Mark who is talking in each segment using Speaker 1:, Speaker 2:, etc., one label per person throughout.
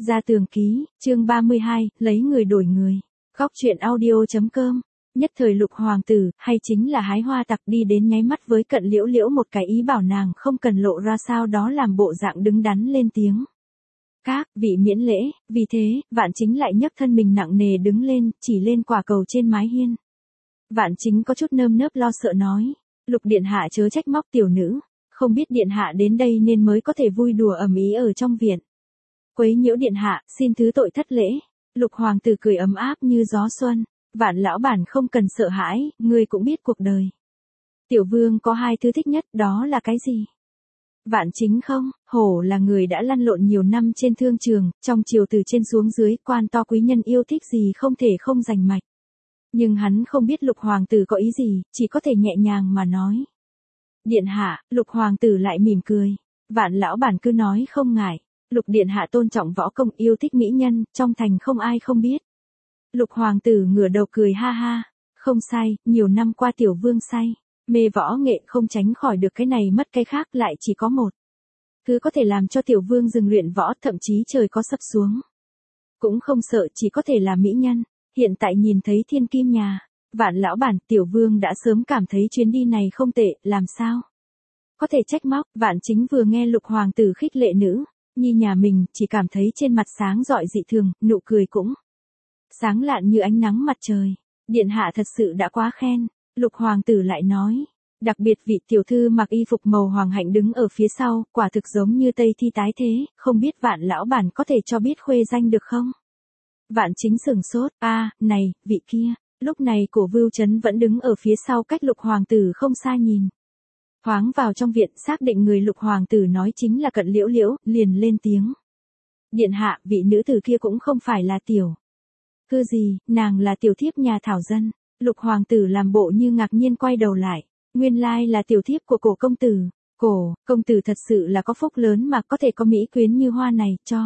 Speaker 1: Gia Tường Ký, chương 32, lấy người đổi người. Góc truyện audio.com. Nhất thời Lục hoàng tử, hay chính là hái hoa tặc đi đến nháy mắt với Cận Liễu Liễu một cái ý bảo nàng không cần lộ ra sao đó làm bộ dạng đứng đắn lên tiếng. Các vị miễn lễ, vì thế, Vạn Chính lại nhấc thân mình nặng nề đứng lên, chỉ lên quả cầu trên mái hiên. Vạn Chính có chút nơm nớp lo sợ nói, Lục điện hạ chớ trách móc tiểu nữ, không biết điện hạ đến đây nên mới có thể vui đùa ầm ĩ ở trong viện. Quấy nhiễu điện hạ, xin thứ tội thất lễ. Lục hoàng tử cười ấm áp như gió xuân, Vạn lão bản không cần sợ hãi, ngươi cũng biết cuộc đời. Tiểu vương có hai thứ thích nhất, đó là cái gì? Vạn Chính không, hổ là người đã lăn lộn nhiều năm trên thương trường, trong triều từ trên xuống dưới, quan to quý nhân yêu thích gì không thể không giành mạch. Nhưng hắn không biết Lục hoàng tử có ý gì, chỉ có thể nhẹ nhàng mà nói. Điện hạ, Lục hoàng tử lại mỉm cười. Vạn lão bản cứ nói không ngại. Lục điện hạ tôn trọng võ công, yêu thích mỹ nhân, trong thành không ai không biết. Lục hoàng tử ngửa đầu cười ha ha. Không sai, nhiều năm qua tiểu vương say. Mê võ nghệ không tránh khỏi được cái này mất cái khác, lại chỉ có một. Thứ có thể làm cho tiểu vương dừng luyện võ, thậm chí trời có sập xuống. Cũng không sợ, chỉ có thể là mỹ nhân. Hiện tại nhìn thấy thiên kim nhà. Vạn lão bản, tiểu vương đã sớm cảm thấy chuyến đi này không tệ, làm sao? Có thể trách móc. Vạn Chính vừa nghe Lục hoàng tử khích lệ nữ nhi nhà mình, chỉ cảm thấy trên mặt sáng rọi dị thường, nụ cười cũng sáng lạn như ánh nắng mặt trời. Điện hạ thật sự đã quá khen. Lục hoàng tử lại nói, đặc biệt vị tiểu thư mặc y phục màu hoàng hạnh đứng ở phía sau, quả thực giống như Tây thi tái thế, không biết Vạn lão bản có thể cho biết khuê danh được không? Vạn Chính sửng sốt, này, vị kia. Lúc này Cổ Vưu Chấn vẫn đứng ở phía sau cách Lục hoàng tử không xa nhìn. Thoáng vào trong viện, xác định người Lục hoàng tử nói chính là Cận Liễu Liễu, liền lên tiếng. Điện hạ, vị nữ tử kia cũng không phải là tiểu cư gì, nàng là tiểu thiếp nhà thảo dân. Lục hoàng tử làm bộ như ngạc nhiên quay đầu lại, nguyên lai là tiểu thiếp của Cổ công tử. Cổ công tử thật sự là có phúc lớn mà có thể có mỹ quyến như hoa này, cho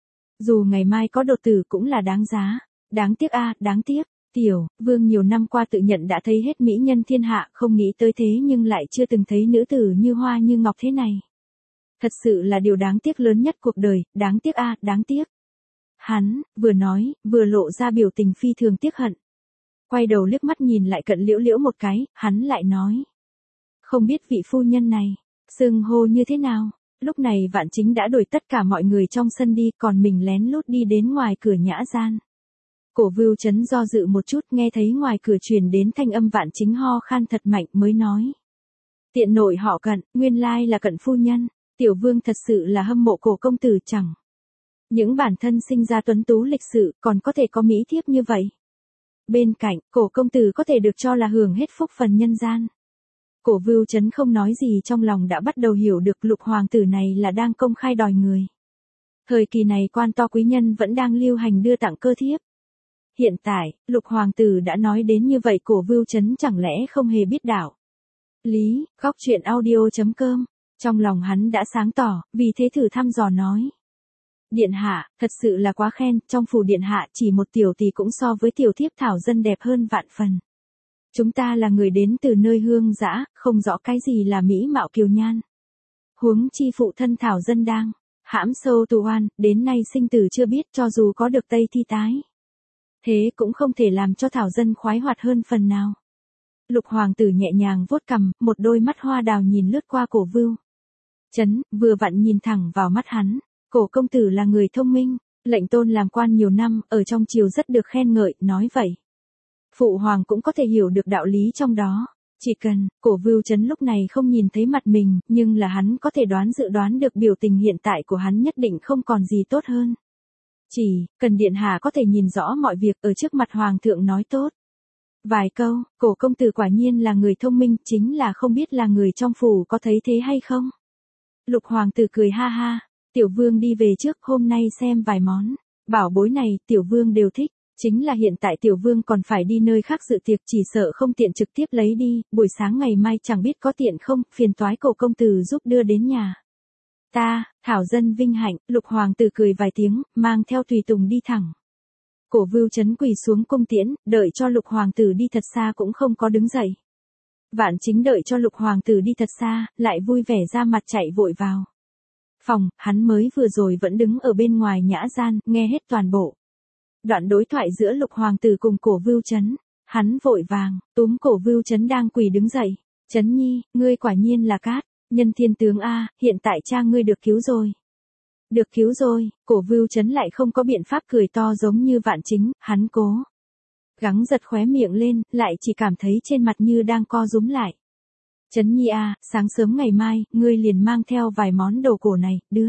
Speaker 1: dù ngày mai có đột tử cũng là đáng giá. Đáng tiếc đáng tiếc. Tiểu vương nhiều năm qua tự nhận đã thấy hết mỹ nhân thiên hạ, không nghĩ tới thế nhưng lại chưa từng thấy nữ tử như hoa như ngọc thế này. Thật sự là điều đáng tiếc lớn nhất cuộc đời, đáng tiếc đáng tiếc. Hắn vừa nói, vừa lộ ra biểu tình phi thường tiếc hận. Quay đầu liếc mắt nhìn lại Cận Liễu Liễu một cái, hắn lại nói. Không biết vị phu nhân này, xưng hô như thế nào? Lúc này Vạn Chính đã đuổi tất cả mọi người trong sân đi, còn mình lén lút đi đến ngoài cửa nhã gian. Cổ Vưu Chấn do dự một chút, nghe thấy ngoài cửa truyền đến thanh âm Vạn Chính ho khan thật mạnh mới nói. Tiện nội họ Cận, nguyên lai là Cận phu nhân, tiểu vương thật sự là hâm mộ Cổ công tử chẳng. Những bản thân sinh ra tuấn tú lịch sự, còn có thể có mỹ thiếp như vậy. Bên cạnh, Cổ công tử có thể được cho là hưởng hết phúc phần nhân gian. Cổ Vưu Chấn không nói gì, trong lòng đã bắt đầu hiểu được Lục hoàng tử này là đang công khai đòi người. Thời kỳ này quan to quý nhân vẫn đang lưu hành đưa tặng cơ thiếp. Hiện tại, Lục hoàng tử đã nói đến như vậy, Cổ Vưu Chấn chẳng lẽ không hề biết đạo lý. Góc truyện audio.com. Trong lòng hắn đã sáng tỏ, vì thế thử thăm dò nói. Điện hạ, thật sự là quá khen, trong phủ điện hạ chỉ một tiểu tỷ cũng so với tiểu thiếp thảo dân đẹp hơn vạn phần. Chúng ta là người đến từ nơi hương dã, không rõ cái gì là mỹ mạo kiều nhan. Huống chi phụ thân thảo dân đang hãm sâu tù oan, đến nay sinh tử chưa biết, cho dù có được Tây thi tái. Thế cũng không thể làm cho thảo dân khoái hoạt hơn phần nào. Lục hoàng tử nhẹ nhàng vuốt cằm, một đôi mắt hoa đào nhìn lướt qua Cổ Vưu Chấn, vừa vặn nhìn thẳng vào mắt hắn. Cổ công tử là người thông minh, lệnh tôn làm quan nhiều năm, ở trong triều rất được khen ngợi, nói vậy. Phụ hoàng cũng có thể hiểu được đạo lý trong đó. Chỉ cần, Cổ Vưu Chấn lúc này không nhìn thấy mặt mình, nhưng là hắn có thể dự đoán được biểu tình hiện tại của hắn nhất định không còn gì tốt hơn. Chỉ cần điện hạ có thể nhìn rõ mọi việc ở trước mặt hoàng thượng nói tốt vài câu. Cổ công tử quả nhiên là người thông minh, chính là không biết là người trong phủ có thấy thế hay không. Lục hoàng tử cười ha ha, tiểu vương đi về trước, hôm nay xem vài món bảo bối này tiểu vương đều thích. Chính là hiện tại tiểu vương còn phải đi nơi khác dự tiệc, chỉ sợ không tiện trực tiếp lấy đi, buổi sáng ngày mai chẳng biết có tiện không, phiền toái Cổ công tử giúp đưa đến nhà ta, thảo dân vinh hạnh. Lục hoàng tử cười vài tiếng, mang theo tùy tùng đi thẳng. Cổ Vưu Chấn quỳ xuống cung tiễn, đợi cho Lục hoàng tử đi thật xa cũng không có đứng dậy. Vạn Chính đợi cho Lục hoàng tử đi thật xa, lại vui vẻ ra mặt chạy vội vào phòng, hắn mới vừa rồi vẫn đứng ở bên ngoài nhã gian, nghe hết toàn bộ. Đoạn đối thoại giữa Lục hoàng tử cùng Cổ Vưu Chấn, hắn vội vàng, túm Cổ Vưu Chấn đang quỳ đứng dậy. Chấn Nhi, ngươi quả nhiên là cát, nhân thiên tướng a, hiện tại cha ngươi được cứu rồi. Được cứu rồi, Cổ Vưu Chấn lại không có biện pháp cười to giống như Vạn Chính, hắn cố gắng giật khóe miệng lên, lại chỉ cảm thấy trên mặt như đang co rúm lại. Chấn Nhi a, sáng sớm ngày mai, ngươi liền mang theo vài món đồ cổ này, đưa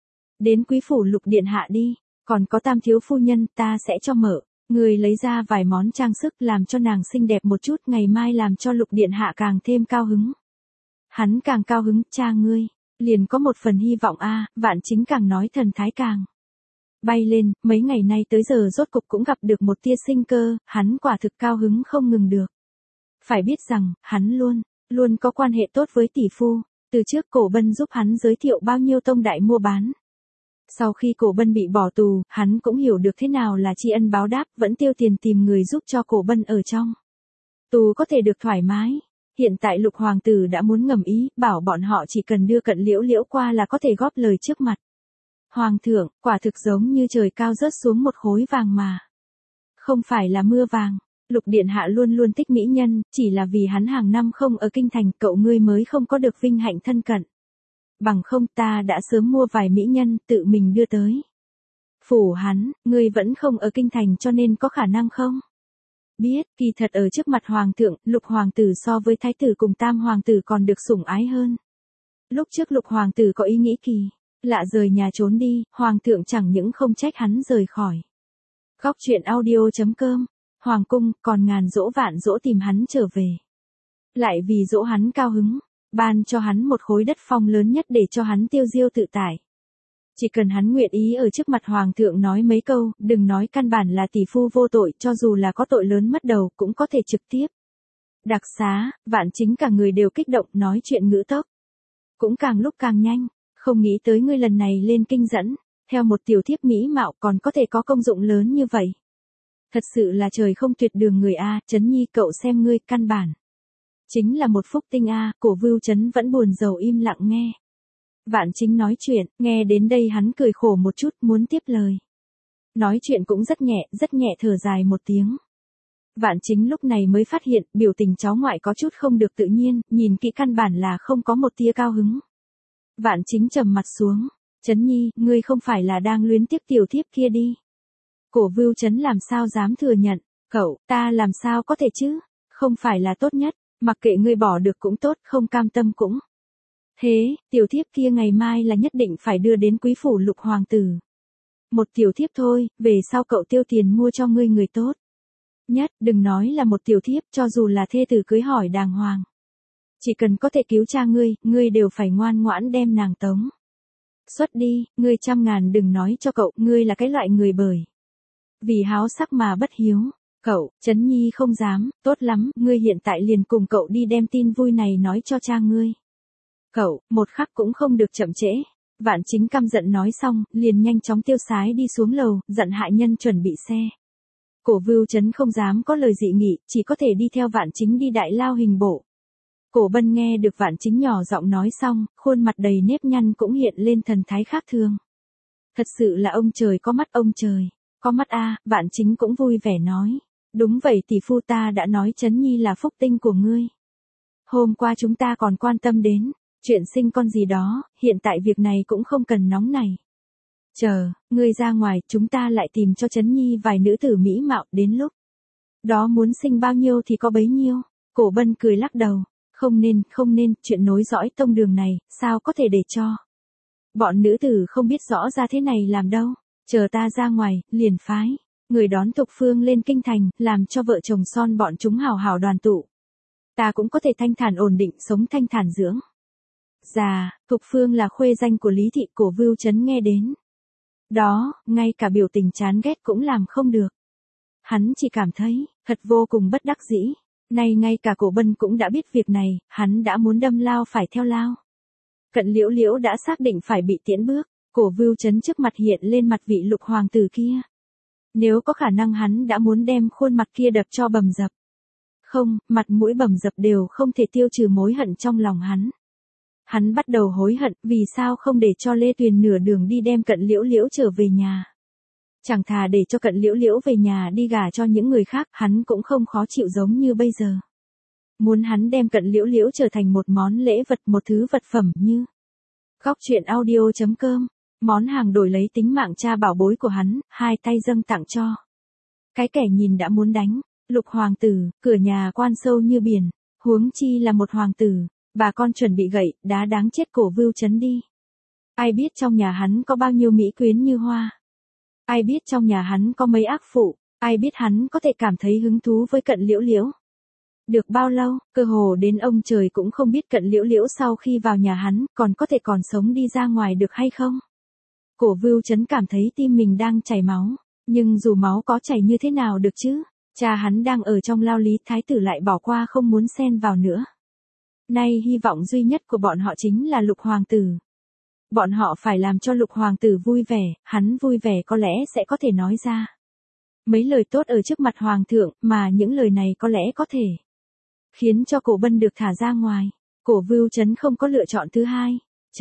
Speaker 1: đến quý phủ Lục điện hạ đi, còn có Tam thiếu phu nhân, ta sẽ cho mở. Ngươi lấy ra vài món trang sức làm cho nàng xinh đẹp một chút, ngày mai làm cho Lục điện hạ càng thêm cao hứng. Hắn càng cao hứng, cha ngươi liền có một phần hy vọng a, Vạn Chính càng nói thần thái càng bay lên, mấy ngày nay tới giờ rốt cục cũng gặp được một tia sinh cơ, hắn quả thực cao hứng không ngừng được. Phải biết rằng, hắn luôn có quan hệ tốt với tỷ phu, từ trước Cổ Bân giúp hắn giới thiệu bao nhiêu tông đại mua bán. Sau khi Cổ Bân bị bỏ tù, hắn cũng hiểu được thế nào là tri ân báo đáp, vẫn tiêu tiền tìm người giúp cho Cổ Bân ở trong tù có thể được thoải mái. Hiện tại Lục hoàng tử đã muốn ngầm ý, bảo bọn họ chỉ cần đưa Cận Liễu Liễu qua là có thể góp lời trước mặt hoàng thượng, quả thực giống như trời cao rớt xuống một khối vàng mà không phải là mưa vàng. Lục điện hạ luôn luôn thích mỹ nhân, chỉ là vì hắn hàng năm không ở kinh thành, cậu ngươi mới không có được vinh hạnh thân cận. Bằng không ta đã sớm mua vài mỹ nhân, tự mình đưa tới phủ hắn, ngươi vẫn không ở kinh thành cho nên có khả năng không? Biết, kỳ thật ở trước mặt hoàng thượng, Lục hoàng tử so với thái tử cùng Tam hoàng tử còn được sủng ái hơn. Lúc trước Lục hoàng tử có ý nghĩ kỳ lạ rời nhà trốn đi, hoàng thượng chẳng những không trách hắn rời khỏi. Góc truyện audio.com, hoàng cung, còn ngàn dỗ vạn dỗ tìm hắn trở về. Lại vì dỗ hắn cao hứng, ban cho hắn một khối đất phong lớn nhất để cho hắn tiêu diêu tự tại. Chỉ cần hắn nguyện ý ở trước mặt hoàng thượng nói mấy câu, đừng nói căn bản là tỷ phu vô tội, cho dù là có tội lớn mất đầu cũng có thể trực tiếp đặc xá. Vạn Chính cả người đều kích động, nói chuyện ngữ tốc cũng càng lúc càng nhanh. Không nghĩ tới ngươi lần này lên kinh dẫn, theo một tiểu thiếp mỹ mạo còn có thể có công dụng lớn như vậy. Thật sự là trời không tuyệt đường người a, Chấn Nhi cậu xem ngươi căn bản chính là một phúc tinh a. Cổ Vưu Chấn vẫn buồn rầu im lặng nghe Vạn Chính nói chuyện, nghe đến đây hắn cười khổ một chút, muốn tiếp lời. Nói chuyện cũng rất nhẹ thở dài một tiếng. Vạn Chính lúc này mới phát hiện, biểu tình cháu ngoại có chút không được tự nhiên, nhìn kỹ căn bản là không có một tia cao hứng. Vạn Chính trầm mặt xuống, Chấn Nhi, ngươi không phải là đang luyến tiếc tiểu thiếp kia đi. Cổ Vưu Chấn làm sao dám thừa nhận, cậu, ta làm sao có thể chứ, không phải là tốt nhất, mặc kệ ngươi bỏ được cũng tốt, không cam tâm cũng. Thế, tiểu thiếp kia ngày mai là nhất định phải đưa đến quý phủ Lục hoàng tử. Một tiểu thiếp thôi, về sau cậu tiêu tiền mua cho ngươi người tốt nhất, đừng nói là một tiểu thiếp, cho dù là thê tử cưới hỏi đàng hoàng. Chỉ cần có thể cứu cha ngươi đều phải ngoan ngoãn đem nàng tống xuất đi, ngươi 100.000 đừng nói cho cậu, ngươi là cái loại người bởi vì háo sắc mà bất hiếu. Cậu, Chấn Nhi không dám, tốt lắm, ngươi hiện tại liền cùng cậu đi đem tin vui này nói cho cha ngươi. Cậu, một khắc cũng không được chậm trễ. Vạn Chính căm giận nói xong, liền nhanh chóng tiêu sái đi xuống lầu, dặn hạ nhân chuẩn bị xe. Cổ Vưu Chấn không dám có lời dị nghị, chỉ có thể đi theo Vạn Chính đi đại lao hình bộ. Cổ Bân nghe được Vạn Chính nhỏ giọng nói xong, khuôn mặt đầy nếp nhăn cũng hiện lên thần thái khác thường. Thật sự là ông trời có mắt, ông trời có mắt a. Vạn Chính cũng vui vẻ nói. Đúng vậy tỷ phu, ta đã nói Chấn Nhi là phúc tinh của ngươi. Hôm qua chúng ta còn quan tâm đến chuyện sinh con gì đó, hiện tại việc này cũng không cần nóng này. Chờ, ngươi ra ngoài, chúng ta lại tìm cho Chấn Nhi vài nữ tử mỹ mạo, đến lúc đó muốn sinh bao nhiêu thì có bấy nhiêu. Cổ Bân cười lắc đầu, không nên, chuyện nối dõi tông đường này, sao có thể để cho bọn nữ tử không biết rõ ra thế này làm đâu. Chờ ta ra ngoài, liền phái người đón Thục Phương lên kinh thành, làm cho vợ chồng son bọn chúng hào hào đoàn tụ. Ta cũng có thể thanh thản ổn định sống thanh thản dưỡng già. Thục Phương là khuê danh của Lý thị. Cổ Vưu Chấn nghe đến đó, ngay cả biểu tình chán ghét cũng làm không được. Hắn chỉ cảm thấy thật vô cùng bất đắc dĩ. Nay ngay cả Cổ Bân cũng đã biết việc này, hắn đã muốn đâm lao phải theo lao. Cận Liễu Liễu đã xác định phải bị tiễn bước. Cổ Vưu Chấn trước mặt hiện lên mặt vị Lục hoàng tử kia. Nếu có khả năng hắn đã muốn đem khuôn mặt kia đập cho bầm dập. Không, mặt mũi bầm dập đều không thể tiêu trừ mối hận trong lòng hắn. hắn bắt đầu hối hận vì sao không để cho Lê Tuyền nửa đường đi đem Cận Liễu Liễu trở về nhà. Chẳng thà để cho Cận Liễu Liễu về nhà đi gả cho những người khác, hắn cũng không khó chịu giống như bây giờ. Muốn hắn đem Cận Liễu Liễu trở thành một món lễ vật, một thứ vật phẩm như Góc truyện audio.com, món hàng đổi lấy tính mạng cha bảo bối của hắn, hai tay dâng tặng cho cái kẻ nhìn đã muốn đánh. Lục hoàng tử, cửa nhà quan sâu như biển, huống chi là một hoàng tử, bà con chuẩn bị gậy, đá đáng chết Cổ Vưu Chấn đi. Ai biết trong nhà hắn có bao nhiêu mỹ quyến như hoa. Ai biết trong nhà hắn có mấy ác phụ, ai biết hắn có thể cảm thấy hứng thú với Cận Liễu Liễu. Được bao lâu, cơ hồ đến ông trời cũng không biết Cận Liễu Liễu sau khi vào nhà hắn, còn có thể còn sống đi ra ngoài được hay không. Cổ Vưu Chấn cảm thấy tim mình đang chảy máu, nhưng dù máu có chảy như thế nào được chứ, cha hắn đang ở trong lao lý, thái tử lại bỏ qua không muốn xen vào nữa. Nay hy vọng duy nhất của bọn họ chính là Lục hoàng tử. Bọn họ phải làm cho Lục hoàng tử vui vẻ, hắn vui vẻ có lẽ sẽ có thể nói ra mấy lời tốt ở trước mặt hoàng thượng, mà những lời này có lẽ có thể khiến cho Cổ Bân được thả ra ngoài. Cổ Vưu Chấn không có lựa chọn thứ hai.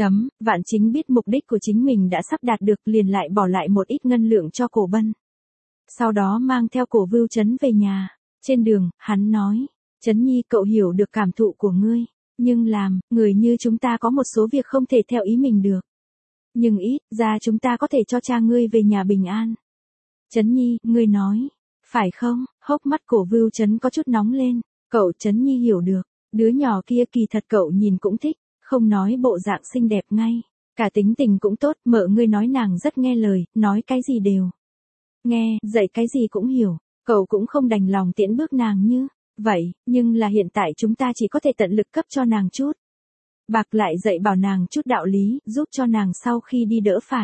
Speaker 1: Vạn Chính biết mục đích của chính mình đã sắp đạt được, liền lại bỏ lại một ít ngân lượng cho Cổ Bân. Sau đó mang theo Cổ Vưu Chấn về nhà. Trên đường, hắn nói, Chấn Nhi, cậu hiểu được cảm thụ của ngươi, nhưng người như chúng ta có một số việc không thể theo ý mình được. Nhưng ít ra chúng ta có thể cho cha ngươi về nhà bình an. Chấn Nhi, ngươi nói, phải không? Hốc mắt Cổ Vưu Chấn có chút nóng lên. Cậu Chấn Nhi hiểu được, đứa nhỏ kia kỳ thật cậu nhìn cũng thích, không nói bộ dạng xinh đẹp ngay, cả tính tình cũng tốt, mợ ngươi nói nàng rất nghe lời, nói cái gì đều nghe, dạy cái gì cũng hiểu, cậu cũng không đành lòng tiễn bước nàng như vậy, nhưng là hiện tại chúng ta chỉ có thể tận lực cấp cho nàng chút bạc, lại dạy bảo nàng chút đạo lý, giúp cho nàng sau khi đi đỡ phải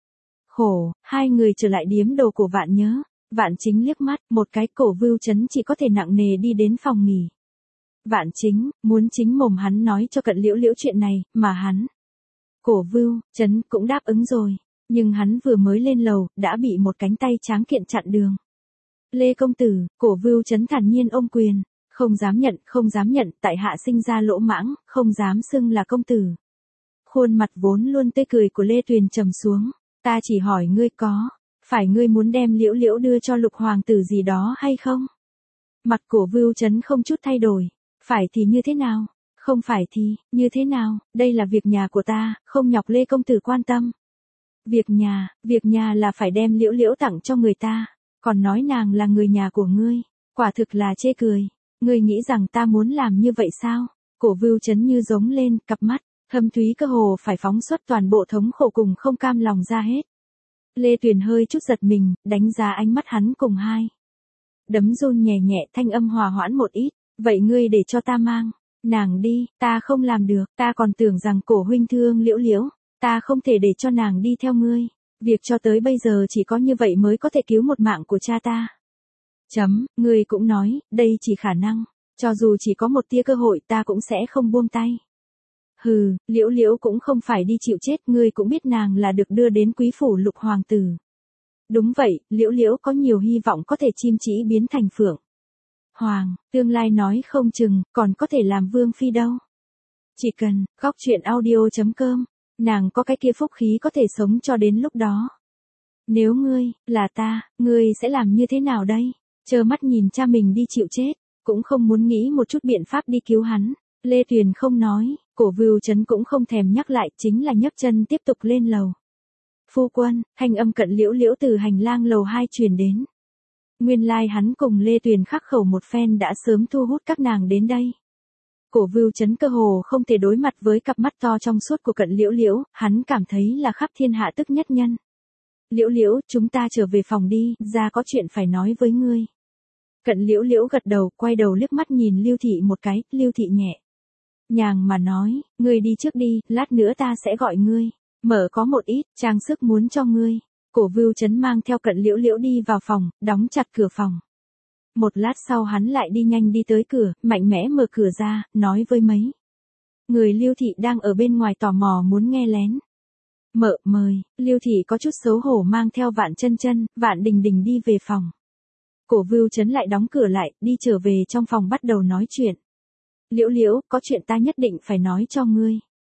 Speaker 1: khổ. Hai người trở lại điếm đồ của Vạn Nhớ. Vạn Chính liếc mắt một cái, Cổ Vưu Chấn chỉ có thể nặng nề đi đến phòng nghỉ. Vạn Chính muốn chính mồm hắn nói cho Cận Liễu Liễu chuyện này, mà hắn, Cổ Vưu Chấn cũng đáp ứng rồi, nhưng hắn vừa mới lên lầu, đã bị một cánh tay tráng kiện chặn đường. Lê công tử, Cổ Vưu Chấn thản nhiên ôm quyền, không dám nhận, tại hạ sinh ra lỗ mãng, không dám xưng là công tử. Khuôn mặt vốn luôn tươi cười của Lê Tuyền trầm xuống, ta chỉ hỏi ngươi có phải ngươi muốn đem Liễu Liễu đưa cho Lục hoàng tử gì đó hay không? Mặt Cổ Vưu Chấn không chút thay đổi, phải thì như thế nào, không phải thì như thế nào, đây là việc nhà của ta, không nhọc Lê công tử quan tâm. Việc nhà là phải đem Liễu Liễu tặng cho người ta, còn nói nàng là người nhà của ngươi, quả thực là chê cười. Ngươi nghĩ rằng ta muốn làm như vậy sao? Cổ Vưu Chấn như giống lên, cặp mắt thâm thúy cơ hồ phải phóng xuất toàn bộ thống khổ cùng không cam lòng ra hết. Lê Tuyền hơi chút giật mình, đánh giá ánh mắt hắn cùng hai đấm run nhẹ nhẹ, thanh âm hòa hoãn một ít. Vậy ngươi để cho ta mang nàng đi, ta không làm được, ta còn tưởng rằng Cổ huynh thương Liễu Liễu, ta không thể để cho nàng đi theo ngươi. Việc cho tới bây giờ chỉ có như vậy mới có thể cứu một mạng của cha ta. Ngươi cũng nói, đây chỉ khả năng, cho dù chỉ có một tia cơ hội ta cũng sẽ không buông tay. Hừ, Liễu Liễu cũng không phải đi chịu chết, ngươi cũng biết nàng là được đưa đến quý phủ Lục hoàng tử. Đúng vậy, Liễu Liễu có nhiều hy vọng có thể chim chỉ biến thành phượng hoàng, tương lai nói không chừng, còn có thể làm vương phi đâu. Chỉ cần, Góc truyện audio.com, nàng có cái kia phúc khí có thể sống cho đến lúc đó. Nếu ngươi, là ta, ngươi sẽ làm như thế nào đây? Trơ mắt nhìn cha mình đi chịu chết, cũng không muốn nghĩ một chút biện pháp đi cứu hắn. Lê Tuyền không nói, Cổ Vưu Chấn cũng không thèm nhắc lại, chính là nhấc chân tiếp tục lên lầu. Phu quân, thanh âm Cận Liễu Liễu từ hành lang lầu 2 truyền đến. Nguyên lai hắn cùng Lê Tuyền khắc khẩu một phen đã sớm thu hút các nàng đến đây. Cổ Vưu Chấn cơ hồ không thể đối mặt với cặp mắt to trong suốt của Cận Liễu Liễu, hắn cảm thấy là khắp thiên hạ tức nhất nhân. Liễu Liễu, chúng ta trở về phòng đi, ra có chuyện phải nói với ngươi. Cận Liễu Liễu gật đầu, quay đầu liếc mắt nhìn Lưu Thị một cái, Lưu Thị nhẹ nhàng mà nói, ngươi đi trước đi, lát nữa ta sẽ gọi ngươi. Mở có một ít trang sức muốn cho ngươi. Cổ Vưu Chấn mang theo Cận Liễu Liễu đi vào phòng, đóng chặt cửa phòng. Một lát sau hắn lại đi nhanh đi tới cửa, mạnh mẽ mở cửa ra, nói với mấy người Lưu Thị đang ở bên ngoài tò mò muốn nghe lén. Mợ mời, Lưu Thị có chút xấu hổ mang theo Vạn Chân Chân, Vạn Đình Đình đi về phòng. Cổ Vưu Chấn lại đóng cửa lại, đi trở về trong phòng bắt đầu nói chuyện. Liễu Liễu, có chuyện ta nhất định phải nói cho ngươi.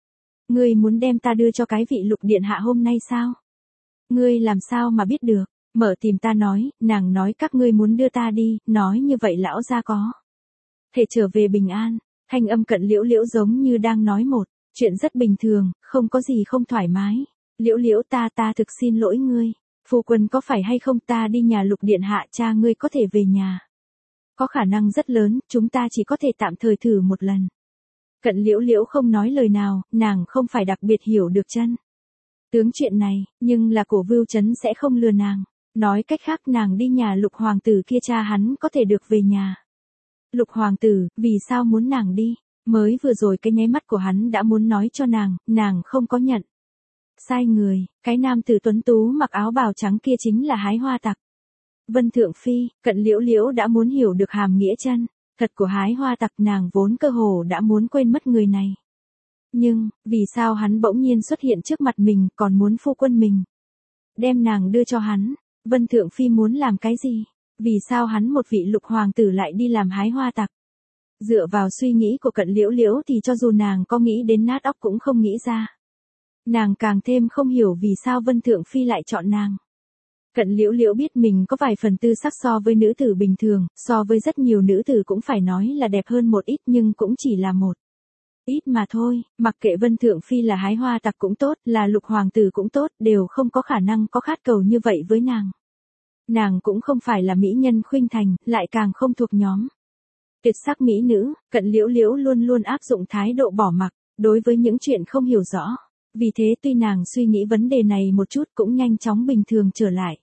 Speaker 1: Ngươi muốn đem ta đưa cho cái vị Lục điện hạ hôm nay sao? Ngươi làm sao mà biết được? Mở tìm ta nói, nàng nói các ngươi muốn đưa ta đi, nói như vậy lão gia có thể trở về bình an. Thanh âm Cận Liễu Liễu giống như đang nói một chuyện rất bình thường, không có gì không thoải mái. Liễu Liễu ta thực xin lỗi ngươi. Phu quân có phải hay không ta đi nhà Lục điện hạ cha ngươi có thể về nhà? Có khả năng rất lớn, chúng ta chỉ có thể tạm thời thử một lần. Cận Liễu Liễu không nói lời nào, nàng không phải đặc biệt hiểu được chân tướng chuyện này, nhưng là Cổ Vưu Chấn sẽ không lừa nàng. Nói cách khác nàng đi nhà Lục hoàng tử kia cha hắn có thể được về nhà. Lục hoàng tử, vì sao muốn nàng đi? Mới vừa rồi cái nháy mắt của hắn đã muốn nói cho nàng không có nhận. Sai người, cái nam tử tuấn tú mặc áo bào trắng kia chính là hái hoa tặc. Vân Thượng Phi, Cận Liễu Liễu đã muốn hiểu được hàm nghĩa chân thật của hái hoa tặc, nàng vốn cơ hồ đã muốn quên mất người này. Nhưng, vì sao hắn bỗng nhiên xuất hiện trước mặt mình còn muốn phu quân mình đem nàng đưa cho hắn? Vân Thượng Phi muốn làm cái gì? Vì sao hắn một vị Lục hoàng tử lại đi làm hái hoa tặc? Dựa vào suy nghĩ của Cận Liễu Liễu thì cho dù nàng có nghĩ đến nát óc cũng không nghĩ ra. Nàng càng thêm không hiểu vì sao Vân Thượng Phi lại chọn nàng. Cận Liễu Liễu biết mình có vài phần tư sắc so với nữ tử bình thường, so với rất nhiều nữ tử cũng phải nói là đẹp hơn một ít nhưng cũng chỉ là một ít mà thôi, mặc kệ Vân Thượng Phi là hái hoa tặc cũng tốt, là Lục hoàng tử cũng tốt, đều không có khả năng có khát cầu như vậy với nàng. Nàng cũng không phải là mỹ nhân khuynh thành, lại càng không thuộc nhóm tuyệt sắc mỹ nữ. Cận Liễu Liễu luôn luôn áp dụng thái độ bỏ mặc đối với những chuyện không hiểu rõ. Vì thế tuy nàng suy nghĩ vấn đề này một chút cũng nhanh chóng bình thường trở lại.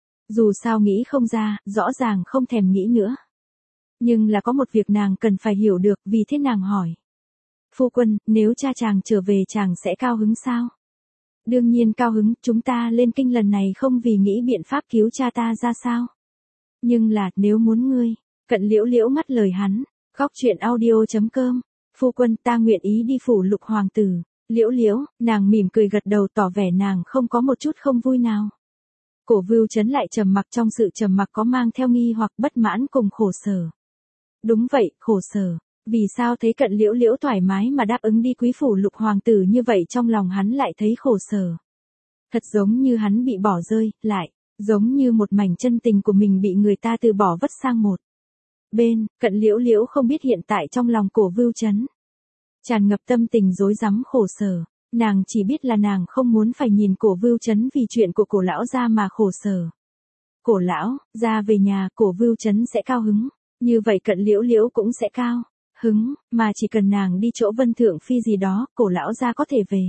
Speaker 1: Dù sao nghĩ không ra, rõ ràng không thèm nghĩ nữa. Nhưng là có một việc nàng cần phải hiểu được, vì thế nàng hỏi. Phu quân, nếu cha chàng trở về chàng sẽ cao hứng sao? Đương nhiên cao hứng, chúng ta lên kinh lần này không vì nghĩ biện pháp cứu cha ta ra sao? Nhưng là, nếu muốn ngươi, Cận Liễu Liễu ngắt lời hắn. Góc truyện audio.com. Phu quân ta nguyện ý đi phủ Lục hoàng tử. Liễu Liễu, nàng mỉm cười gật đầu tỏ vẻ nàng không có một chút không vui nào. Cổ Vưu Chấn lại trầm mặc, trong sự trầm mặc có mang theo nghi hoặc bất mãn cùng khổ sở. Đúng vậy, khổ sở. Vì sao thấy Cận Liễu Liễu thoải mái mà đáp ứng đi quý phủ Lục hoàng tử như vậy, trong lòng hắn lại thấy khổ sở. Thật giống như hắn bị bỏ rơi, lại giống như một mảnh chân tình của mình bị người ta từ bỏ vứt sang một bên. Cận Liễu Liễu không biết hiện tại trong lòng Cổ Vưu Chấn tràn ngập tâm tình rối rắm khổ sở. Nàng chỉ biết là nàng không muốn phải nhìn Cổ Vưu Chấn vì chuyện của Cổ lão gia mà khổ sở. Cổ lão gia về nhà, Cổ Vưu Chấn sẽ cao hứng, như vậy Cận Liễu Liễu cũng sẽ cao hứng, mà chỉ cần nàng đi chỗ Vân Thượng Phi gì đó, Cổ lão gia có thể về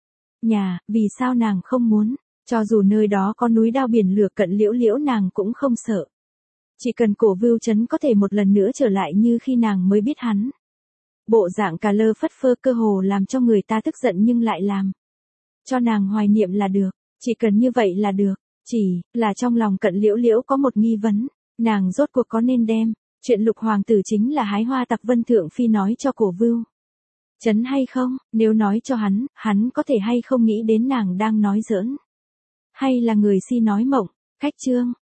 Speaker 1: nhà. Vì sao nàng không muốn? Cho dù nơi đó có núi đao biển lửa, Cận Liễu Liễu nàng cũng không sợ. Chỉ cần Cổ Vưu Chấn có thể một lần nữa trở lại như khi nàng mới biết hắn. Bộ dạng cà lơ phất phơ cơ hồ làm cho người ta tức giận nhưng lại làm cho nàng hoài niệm là được. Chỉ cần như vậy là được. Chỉ là trong lòng Cận Liễu Liễu có một nghi vấn. Nàng rốt cuộc có nên đem chuyện Lục hoàng tử chính là hái hoa tặc Vân Thượng Phi nói cho Cổ Vưu Chấn hay không? Nếu nói cho hắn có thể hay không nghĩ đến nàng đang nói giỡn? Hay là người si nói mộng? Khách chương